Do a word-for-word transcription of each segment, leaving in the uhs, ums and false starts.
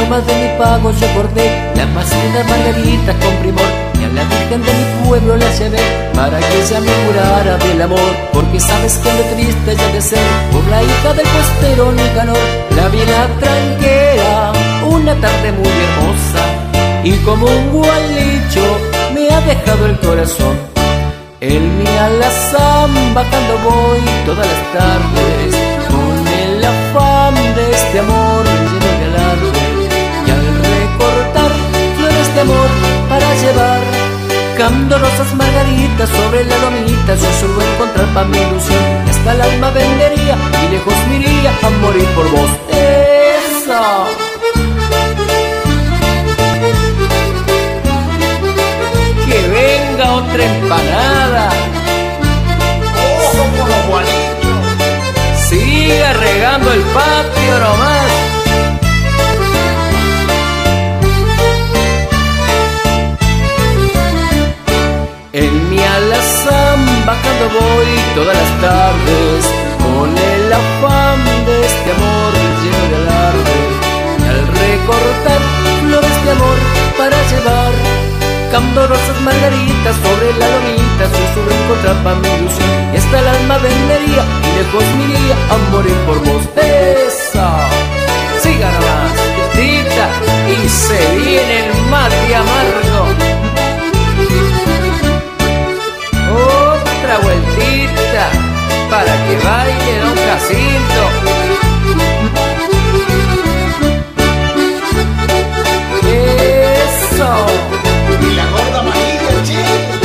alma de mi pago yo corté las más lindas margaritas con primor, y a la Virgen de mi pueblo la llevé para que ella me curara del amor. Porque sabes que lo triste ya de ser por la hija del postero Nicanor, la vi en la tranquera una tarde muy hermosa, y como un gualicho me ha dejado el corazón. En mi alazamba cuando voy todas las tardes, con el afán de este amor lleno de alarde, y al recortar flores de amor para llevar candorosas margaritas sobre la lomita, yo suelo encontrar pa' mi ilusión. Hasta el alma vendería y lejos me iría a morir por vos. ¡Eso! Que venga otra empanada. ¡Ojo con los gualichos! Siga regando el patio nomás. En mi alazamba cuando voy todas las tardes, con el afán de este amor lleno de alarde, y al recortar flores de amor para llevar candorosas margaritas sobre la lomita, yo suelo encontrar pa' mi ilusión. Y hasta el alma vendería y lejos me iría a morir por vos. ¡Esa! Siga nomás, tita, y se viene el mate amargo. Otra vueltita para que baile don Jacinto. Eso. Y la gorda amarilla, che.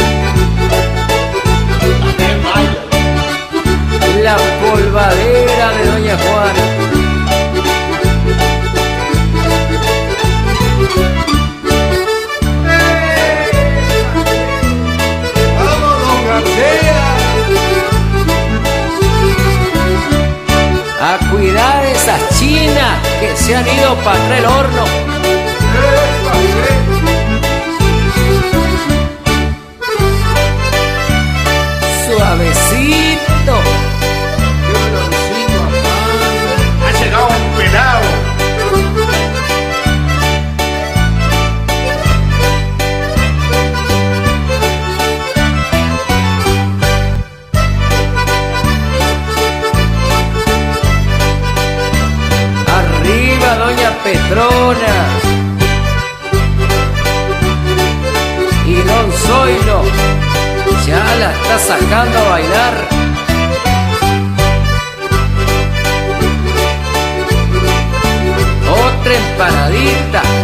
También baila. La polvadera de doña Juana. ¡Vamos, don García! A cuidar esas chinas que se han ido para atrás el horno. Suavecito. Yo lo sigo amando. Ha llegado un pelado. Arriba doña Petrona y don Zoilo ya la está sacando a bailar. Otra empanadita